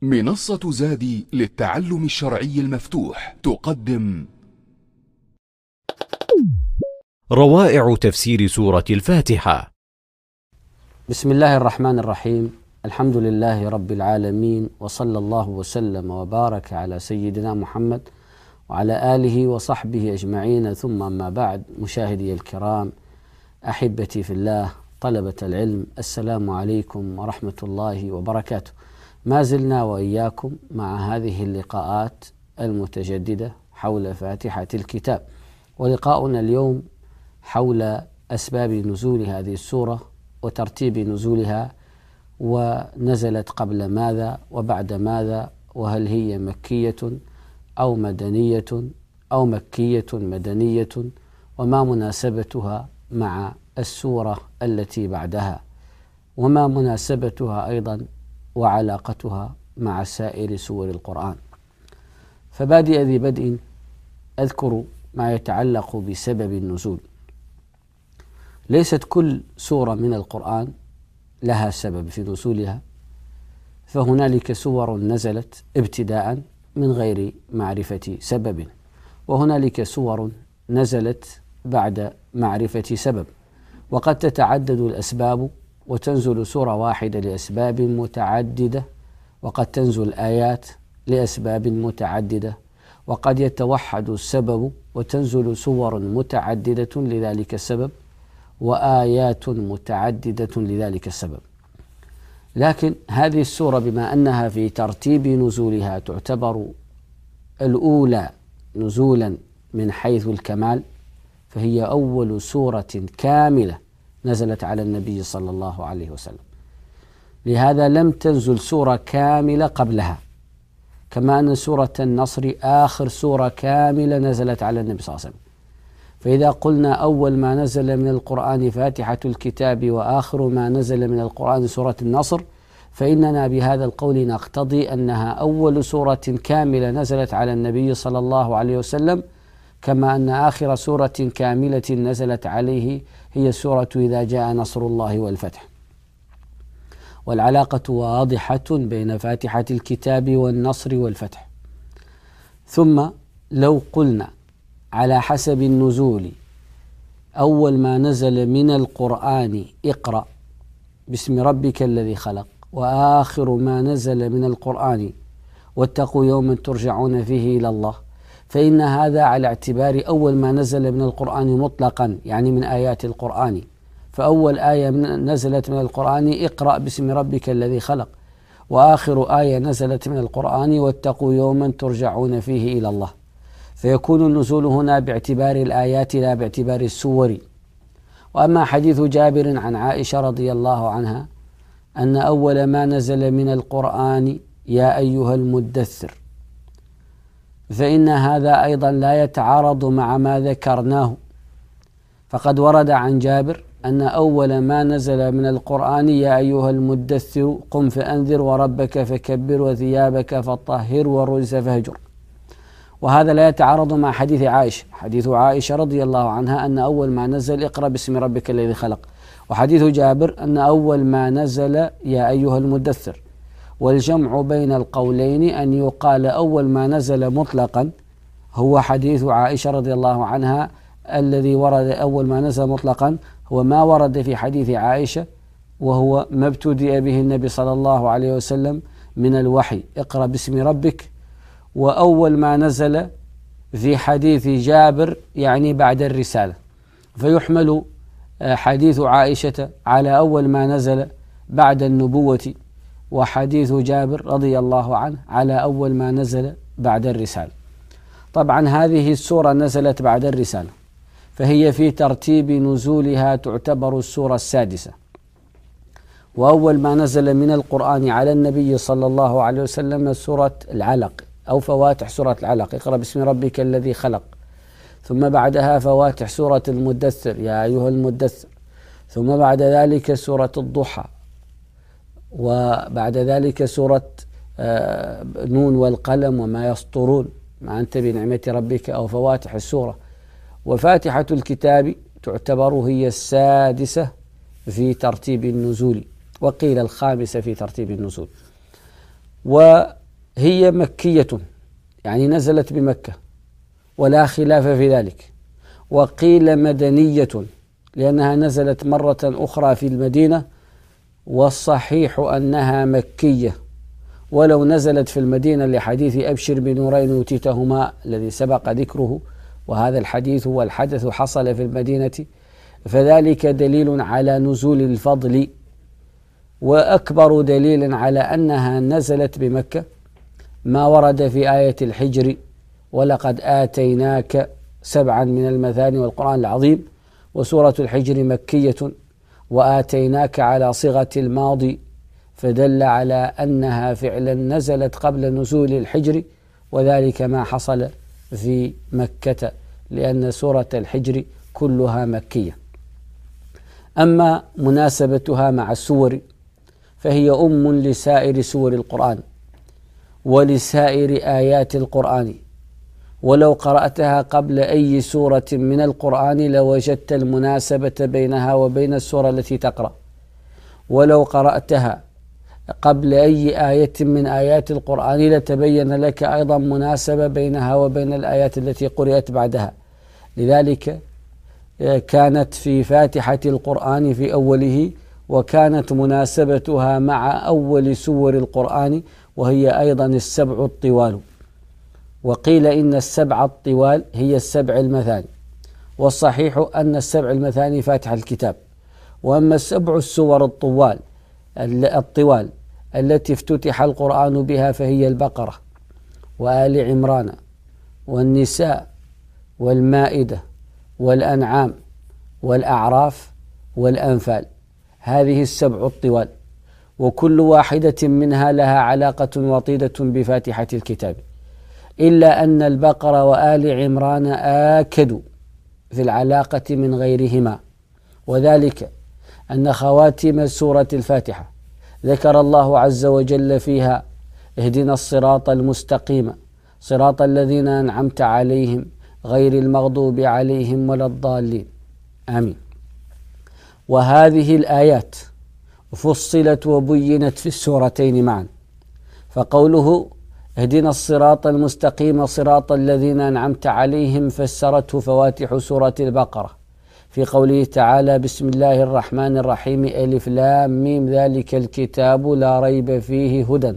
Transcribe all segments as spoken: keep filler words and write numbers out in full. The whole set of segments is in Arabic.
منصة زادي للتعلم الشرعي المفتوح تقدم روائع تفسير سورة الفاتحة. بسم الله الرحمن الرحيم. الحمد لله رب العالمين، وصلى الله وسلم وبارك على سيدنا محمد وعلى آله وصحبه أجمعين، ثم أما بعد. مشاهدي الكرام، أحبتي في الله، طلبة العلم، السلام عليكم ورحمة الله وبركاته. ما زلنا وإياكم مع هذه اللقاءات المتجددة حول فاتحة الكتاب، ولقاؤنا اليوم حول أسباب نزول هذه السورة وترتيب نزولها، ونزلت قبل ماذا وبعد ماذا، وهل هي مكية أو مدنية أو مكية مدنية، وما مناسبتها مع السورة التي بعدها، وما مناسبتها أيضا وعلاقتها مع سائر سور القرآن. فبادئ ذي بدء أذكر ما يتعلق بسبب النزول. ليست كل سورة من القرآن لها سبب في نزولها، فهنالك سور نزلت ابتداء من غير معرفة سبب، وهنالك سور نزلت بعد معرفة سبب، وقد تتعدد الأسباب وتنزل سورة واحدة لأسباب متعددة، وقد تنزل آيات لأسباب متعددة، وقد يتوحد السبب وتنزل سور متعددة لذلك السبب وآيات متعددة لذلك السبب. لكن هذه السورة بما أنها في ترتيب نزولها تعتبر الأولى نزولا من حيث الكمال، فهي أول سورة كاملة نزلت على النبي صلى الله عليه وسلم. لهذا لم تنزل سورة كاملة قبلها، كما أن سورة النصر آخر سورة كاملة نزلت على النبي صلى الله عليه وسلم. فإذا قلنا أول ما نزل من القرآن فاتحة الكتاب وآخر ما نزل من القرآن سورة النصر، فإننا بهذا القول نقتضي أنها أول سورة كاملة نزلت على النبي صلى الله عليه وسلم، كما أن آخر سورة كاملة نزلت عليه هي سورة إذا جاء نصر الله والفتح. والعلاقة واضحة بين فاتحة الكتاب والنصر والفتح. ثم لو قلنا على حسب النزول أول ما نزل من القرآن اقرأ باسم ربك الذي خلق، وآخر ما نزل من القرآن واتقوا يوما ترجعون فيه إلى الله، فإن هذا على اعتبار أول ما نزل من القرآن مطلقا، يعني من آيات القرآن. فأول آية نزلت من القرآن اقرأ باسم ربك الذي خلق، وآخر آية نزلت من القرآن واتقوا يوما ترجعون فيه إلى الله. فيكون النزول هنا باعتبار الآيات لا باعتبار السور. وأما حديث جابر عن عائشة رضي الله عنها أن أول ما نزل من القرآن يا أيها المدثر، فإن هذا أيضا لا يتعارض مع ما ذكرناه. فقد ورد عن جابر أن أول ما نزل من القرآن يا أيها المدثر قم فأنذر وربك فكبر وثيابك فطهر والرجز فاهجر، وهذا لا يتعارض مع حديث عائشة. حديث عائشة رضي الله عنها أن أول ما نزل اقرأ باسم ربك الذي خلق، وحديث جابر أن أول ما نزل يا أيها المدثر. والجمع بين القولين أن يقال أول ما نزل مطلقا هو حديث عائشة رضي الله عنها الذي ورد أول ما نزل مطلقا هو ما ورد في حديث عائشة، وهو ما ابتدأ به النبي صلى الله عليه وسلم من الوحي اقرأ باسم ربك. وأول ما نزل في حديث جابر يعني بعد الرسالة، فيحمل حديث عائشة على أول ما نزل بعد النبوة، وحديث جابر رضي الله عنه على أول ما نزل بعد الرسالة. طبعا هذه السورة نزلت بعد الرسالة، فهي في ترتيب نزولها تعتبر السورة السادسة. وأول ما نزل من القرآن على النبي صلى الله عليه وسلم سورة العلق أو فواتح سورة العلق اقرأ باسم ربك الذي خلق، ثم بعدها فواتح سورة المدثر يا أيها المدثر، ثم بعد ذلك سورة الضحى، وبعد ذلك سورة نون والقلم وما يسطرون ما أنت بنعمة ربك أو فواتح السورة. وفاتحة الكتاب تعتبر هي السادسة في ترتيب النزول، وقيل الخامسة في ترتيب النزول. وهي مكية يعني نزلت بمكة ولا خلاف في ذلك، وقيل مدنية لأنها نزلت مرة أخرى في المدينة، والصحيح أنها مكية، ولو نزلت في المدينة لحديث أبشر بنورين أوتيتهما الذي سبق ذكره، وهذا الحديث والحدث حصل في المدينة، فذلك دليل على نزول الفضل. وأكبر دليل على أنها نزلت بمكة ما ورد في آية الحجر ولقد آتيناك سبعا من المثاني والقرآن العظيم، وسورة الحجر مكية وآتيناك على صيغة الماضي، فدل على أنها فعلا نزلت قبل نزول الحجر، وذلك ما حصل في مكة لأن سورة الحجر كلها مكية. أما مناسبتها مع السور فهي أم لسائر سور القرآن ولسائر آيات القرآن، ولو قرأتها قبل أي سورة من القرآن لوجدت المناسبة بينها وبين السورة التي تقرأ، ولو قرأتها قبل أي آية من آيات القرآن لتبين لك أيضا مناسبة بينها وبين الآيات التي قرأت بعدها. لذلك كانت في فاتحة القرآن في أوله، وكانت مناسبتها مع أول سور القرآن وهي أيضا السبع الطوال. وقيل إن السبع الطوال هي السبع المثاني، والصحيح أن السبع المثاني فاتح الكتاب. وأما السبع السور الطوال الطوال التي افتتح القرآن بها فهي البقرة وآل عمران والنساء والمائدة والأنعام والأعراف والأنفال، هذه السبع الطوال، وكل واحدة منها لها علاقة وطيدة بفاتحة الكتاب، إلا أن البقرة وآل عمران آكدوا في العلاقة من غيرهما، وذلك أن خواتم سورة الفاتحة ذكر الله عز وجل فيها اهدنا الصراط المستقيم صراط الذين أنعمت عليهم غير المغضوب عليهم ولا الضالين، آمين. وهذه الآيات فصلت وبينت في السورتين معا، فقوله اهدنا الصراط المستقيم صراط الذين أنعمت عليهم فسرته فواتح سورة البقرة في قوله تعالى بسم الله الرحمن الرحيم ألف لام ميم ذلك الكتاب لا ريب فيه هدى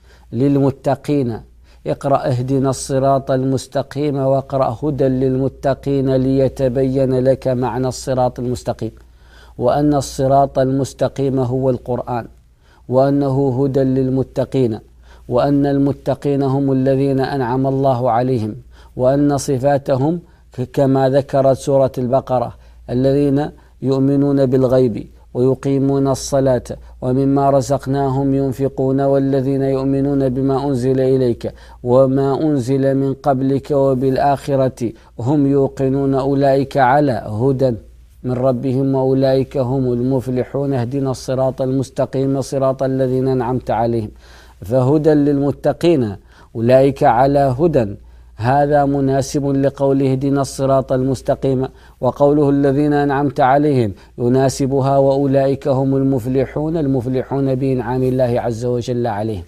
للمتقين اقرأ اهدنا الصراط المستقيم واقرأ هدى للمتقين ليتبين لك معنى الصراط المستقيم، وأن الصراط المستقيم هو القرآن، وأنه هدى للمتقين، وأن المتقين هم الذين أنعم الله عليهم، وأن صفاتهم كما ذكرت سورة البقرة الذين يؤمنون بالغيب ويقيمون الصلاة ومما رزقناهم ينفقون والذين يؤمنون بما أنزل إليك وما أنزل من قبلك وبالآخرة هم يوقنون أولئك على هدى من ربهم وأولئك هم المفلحون اهدنا الصراط المستقيم صراط الذين أنعمت عليهم، فهدى للمتقين أولئك على هدى، هذا مناسب لقوله اهدنا الصراط المستقيم، وقوله الذين أنعمت عليهم يناسبها وأولئك هم المفلحون المفلحون بإنعام الله عز وجل عليهم.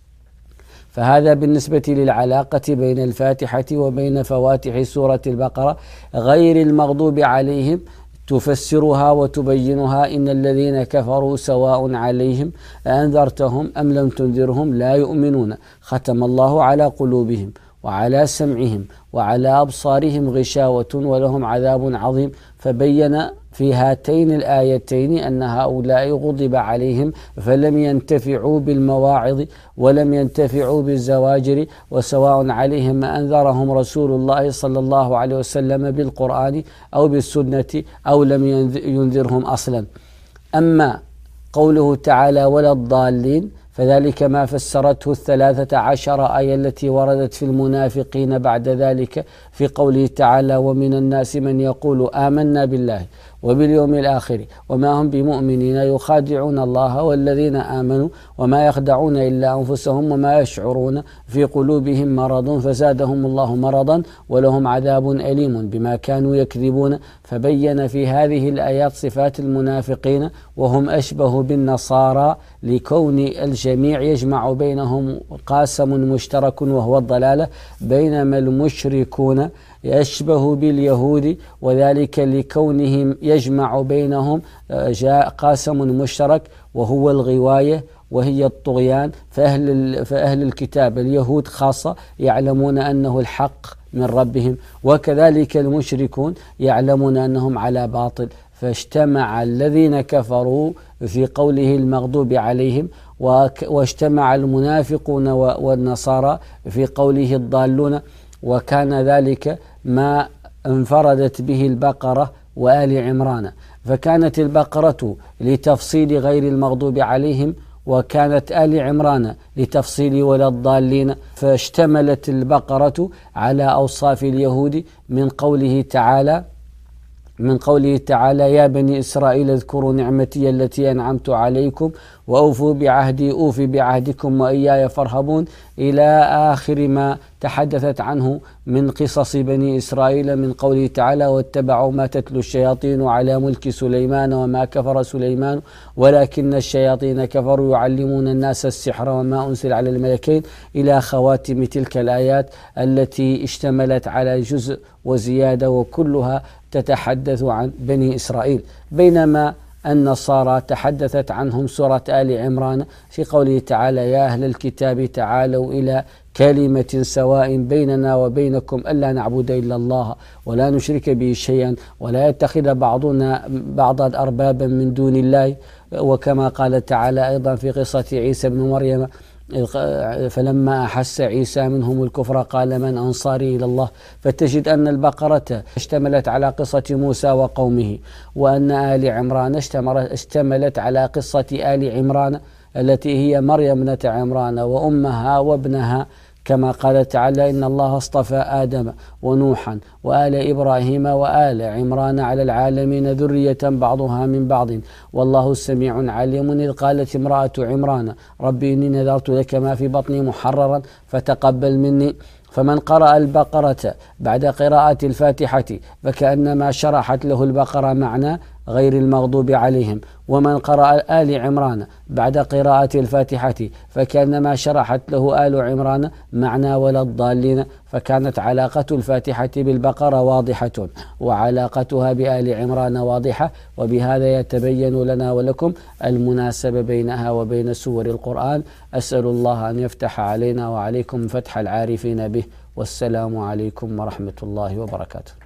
فهذا بالنسبة للعلاقة بين الفاتحة وبين فواتح سورة البقرة غير المغضوب عليهم، تفسرها وتبينها إن الذين كفروا سواء عليهم أنذرتهم أم لم تنذرهم لا يؤمنون ختم الله على قلوبهم وعلى سمعهم وعلى أبصارهم غشاوة ولهم عذاب عظيم. فبين في هاتين الآيتين أن هؤلاء غضب عليهم فلم ينتفعوا بالمواعظ ولم ينتفعوا بالزواجر، وسواء عليهم ما أنذرهم رسول الله صلى الله عليه وسلم بالقرآن أو بالسنة أو لم ينذرهم أصلا. أما قوله تعالى ولا الضالين فذلك ما فسرته الثلاثة عشر آية التي وردت في المنافقين بعد ذلك في قوله تعالى ومن الناس من يقول آمنا بالله وباليوم الآخر وما هم بمؤمنين يخادعون الله والذين آمنوا وما يخدعون إلا أنفسهم وما يشعرون في قلوبهم مرض فزادهم الله مرضا ولهم عذاب أليم بما كانوا يكذبون. فبين في هذه الآيات صفات المنافقين وهم أشبه بالنصارى لكون الجميع يجمع بينهم قاسم مشترك وهو الضلالة، بينما المشركون يشبه باليهود وذلك لكونهم يجمع بينهم قاسم مشترك وهو الغواية وهي الطغيان. فأهل, فأهل الكتاب اليهود خاصة يعلمون أنه الحق من ربهم، وكذلك المشركون يعلمون أنهم على باطل، فاجتمع الذين كفروا في قوله المغضوب عليهم واجتمع المنافقون والنصارى في قوله الضالون. وكان ذلك ما انفردت به البقرة وآل عمران، فكانت البقرة لتفصيل غير المغضوب عليهم وكانت آل عمران لتفصيل ولا الضالين، فاشتملت البقرة على أوصاف اليهود من قوله تعالى من قوله تعالى يا بني إسرائيل اذكروا نعمتي التي أنعمت عليكم وأوفوا بعهدي أوف بعهدكم وإياي فارهبون إلى آخر ما تحدثت عنه من قصص بني إسرائيل من قوله تعالى واتبعوا ما تتلو الشياطين على ملك سليمان وما كفر سليمان ولكن الشياطين كفروا يعلمون الناس السحر وما أنزل على الملكين إلى خواتم تلك الآيات التي اشتملت على جزء وزيادة وكلها تتحدث عن بني إسرائيل. بينما النصارى تحدثت عنهم سورة آل عمران في قوله تعالى يا أهل الكتاب تعالوا إلى كلمة سواء بيننا وبينكم ألا نعبد إلا الله ولا نشرك به شيئا ولا يتخذ بعضنا بعضا أربابا من دون الله. وكما قال تعالى أيضا في قصة عيسى بن مريم فلما أحس عيسى منهم الكفر قال من أنصاري إلى الله. فتجد أن البقرة اشتملت على قصة موسى وقومه، وأن آل عمران اشتملت على قصة آل عمران التي هي مريم ابنة عمران وأمها وابنها، كما قال تعالى إن الله اصطفى آدم ونوحا وآل إبراهيم وآل عمران على العالمين ذرية بعضها من بعض والله سميع عليم إذ قالت امرأة عمران ربي إني نذرت لك ما في بطني محررا فتقبل مني. فمن قرأ البقرة بعد قراءة الفاتحة فكأنما شرحت له البقرة معنى غير المغضوب عليهم، ومن قرأ آل عمران بعد قراءة الفاتحة فكأنما شرحت له آل عمران معنى ولا الضالين. فكانت علاقة الفاتحة بالبقرة واضحة وعلاقتها بآل عمران واضحة، وبهذا يتبين لنا ولكم المناسبة بينها وبين سور القرآن. أسأل الله أن يفتح علينا وعليكم فتح العارفين به، والسلام عليكم ورحمة الله وبركاته.